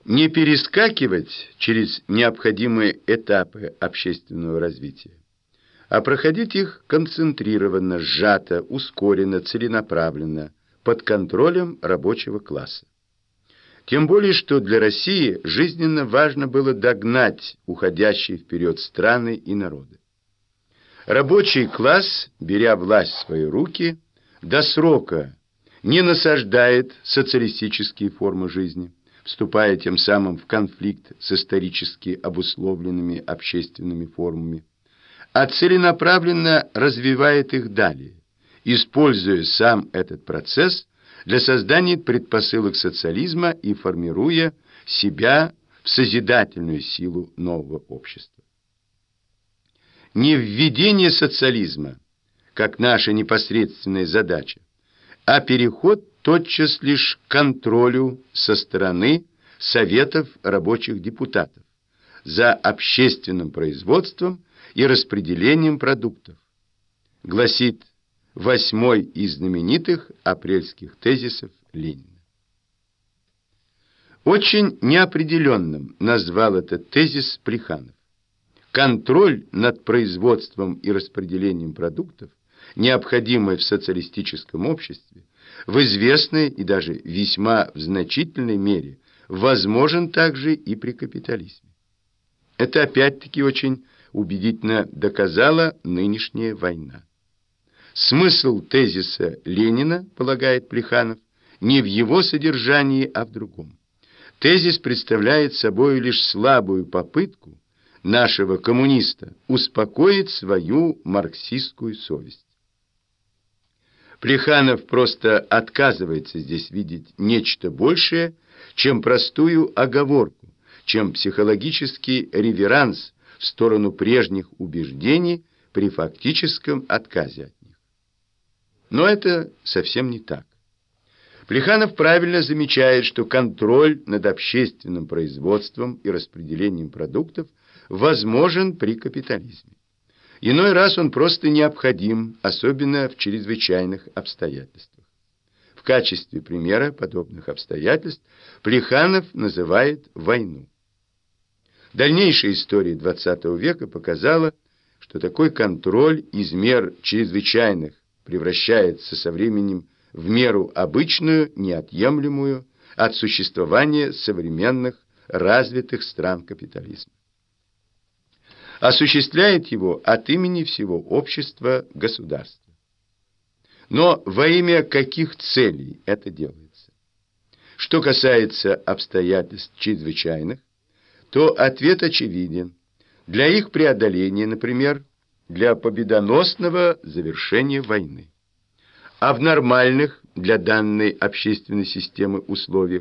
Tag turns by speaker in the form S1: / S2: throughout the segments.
S1: Не перескакивать через необходимые этапы общественного развития, а проходить их концентрированно, сжато, ускоренно, целенаправленно, под контролем рабочего класса. Тем более, что для России жизненно важно было догнать уходящие вперед страны и народы. Рабочий класс, беря власть в свои руки, до срока не насаждает социалистические формы жизни, вступая тем самым в конфликт с исторически обусловленными общественными формами, а целенаправленно развивает их далее, используя сам этот процесс для создания предпосылок социализма и формируя себя в созидательную силу нового общества. Не введение социализма, как наша непосредственная задача, а переход тотчас лишь к контролю со стороны Советов рабочих депутатов за общественным производством и распределением продуктов, гласит 8-й из знаменитых апрельских тезисов Ленина. Очень неопределенным назвал этот тезис Плеханов. Контроль над производством и распределением продуктов, необходимый в социалистическом обществе, в известной и даже весьма в значительной мере возможен также и при капитализме. Это опять-таки очень убедительно доказала нынешняя война. Смысл тезиса Ленина, полагает Плеханов, не в его содержании, а в другом. Тезис представляет собой лишь слабую попытку нашего коммуниста успокоить свою марксистскую совесть. Плеханов просто отказывается здесь видеть нечто большее, чем простую оговорку, чем психологический реверанс в сторону прежних убеждений при фактическом отказе от них. Но это совсем не так. Плеханов правильно замечает, что контроль над общественным производством и распределением продуктов возможен при капитализме. Иной раз он просто необходим, особенно в чрезвычайных обстоятельствах. В качестве примера подобных обстоятельств Плеханов называет войну. Дальнейшая история XX века показала, что такой контроль из мер чрезвычайных превращается со временем в меру обычную, неотъемлемую от существования современных развитых стран капитализма. Осуществляет его от имени всего общества государства. Но во имя каких целей это делается? Что касается обстоятельств чрезвычайных, то ответ очевиден. Для их преодоления, например, для победоносного завершения войны. А в нормальных для данной общественной системы условиях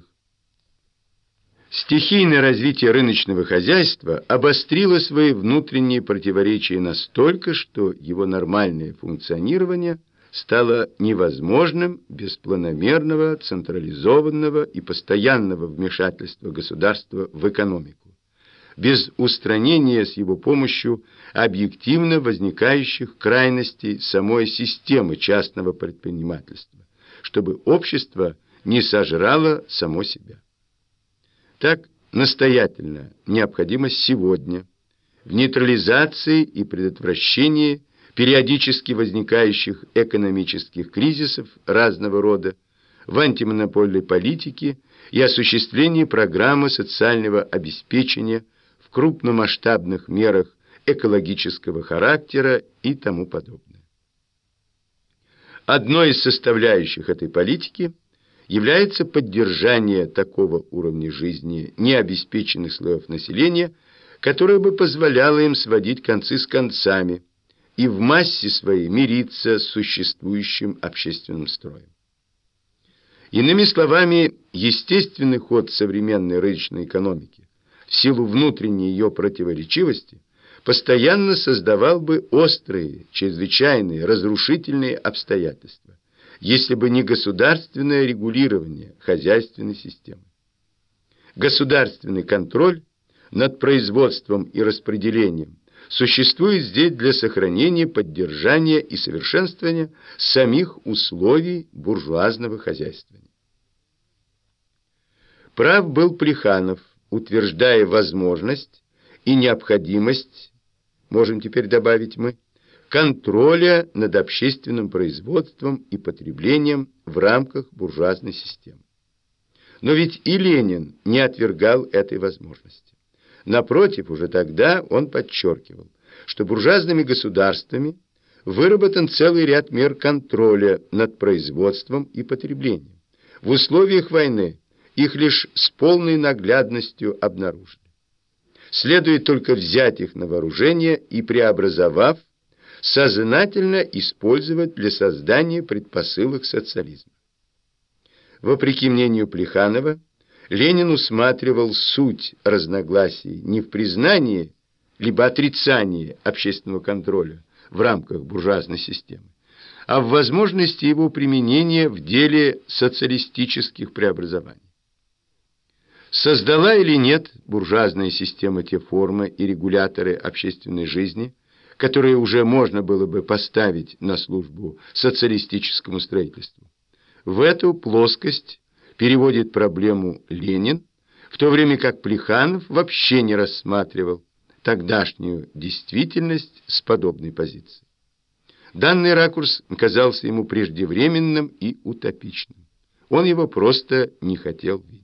S1: стихийное развитие рыночного хозяйства обострило свои внутренние противоречия настолько, что его нормальное функционирование стало невозможным без планомерного, централизованного и постоянного вмешательства государства в экономику, без устранения с его помощью объективно возникающих крайностей самой системы частного предпринимательства, чтобы общество не сожрало само себя. Так, настоятельно необходимость сегодня в нейтрализации и предотвращении периодически возникающих экономических кризисов разного рода, в антимонопольной политике и осуществлении программы социального обеспечения в крупномасштабных мерах экологического характера и тому подобное. Одной из составляющих этой политики является поддержание такого уровня жизни необеспеченных слоев населения, которое бы позволяло им сводить концы с концами и в массе своей мириться с существующим общественным строем. Иными словами, естественный ход современной рыночной экономики в силу внутренней ее противоречивости постоянно создавал бы острые, чрезвычайные, разрушительные обстоятельства, если бы не государственное регулирование хозяйственной системы. Государственный контроль над производством и распределением существует здесь для сохранения, поддержания и совершенствования самих условий буржуазного хозяйствования. Прав был Плеханов, утверждая возможность и необходимость, можем теперь добавить мы, контроля над общественным производством и потреблением в рамках буржуазной системы. Но ведь и Ленин не отвергал этой возможности. Напротив, уже тогда он подчеркивал, что буржуазными государствами выработан целый ряд мер контроля над производством и потреблением. В условиях войны их лишь с полной наглядностью обнаружили. Следует только взять их на вооружение и, преобразовав, сознательно использовать для создания предпосылок социализма. Вопреки мнению Плеханова, Ленин усматривал суть разногласий не в признании либо отрицании общественного контроля в рамках буржуазной системы, а в возможности его применения в деле социалистических преобразований. Создала или нет буржуазная система те формы и регуляторы общественной жизни, которые уже можно было бы поставить на службу социалистическому строительству? В эту плоскость переводит проблему Ленин, в то время как Плеханов вообще не рассматривал тогдашнюю действительность с подобной позиции. Данный ракурс казался ему преждевременным и утопичным. Он его просто не хотел видеть.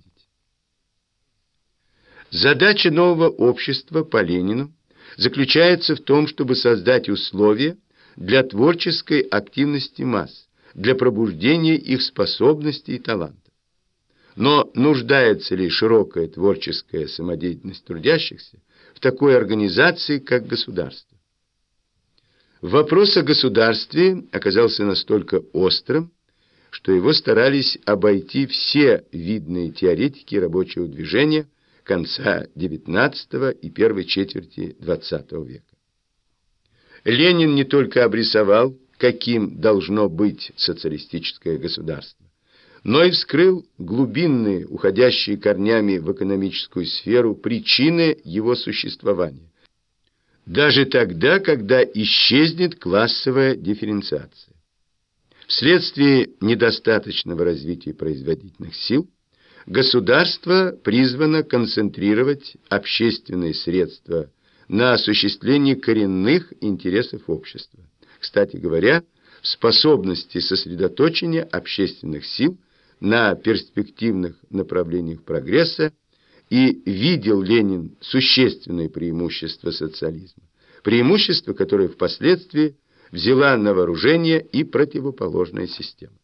S1: Задача нового общества по Ленину заключается в том, чтобы создать условия для творческой активности масс, для пробуждения их способностей и талантов. Но нуждается ли широкая творческая самодеятельность трудящихся в такой организации, как государство? Вопрос о государстве оказался настолько острым, что его старались обойти все видные теоретики рабочего движения конца XIX и первой четверти XX века. Ленин не только обрисовал, каким должно быть социалистическое государство, но и вскрыл глубинные, уходящие корнями в экономическую сферу, причины его существования. Даже тогда, когда исчезнет классовая дифференциация. Вследствие недостаточного развития производительных сил, государство призвано концентрировать общественные средства на осуществлении коренных интересов общества. Кстати говоря, в способности сосредоточения общественных сил на перспективных направлениях прогресса и видел Ленин существенное преимущество социализма, преимущество, которое впоследствии взяла на вооружение и противоположная система.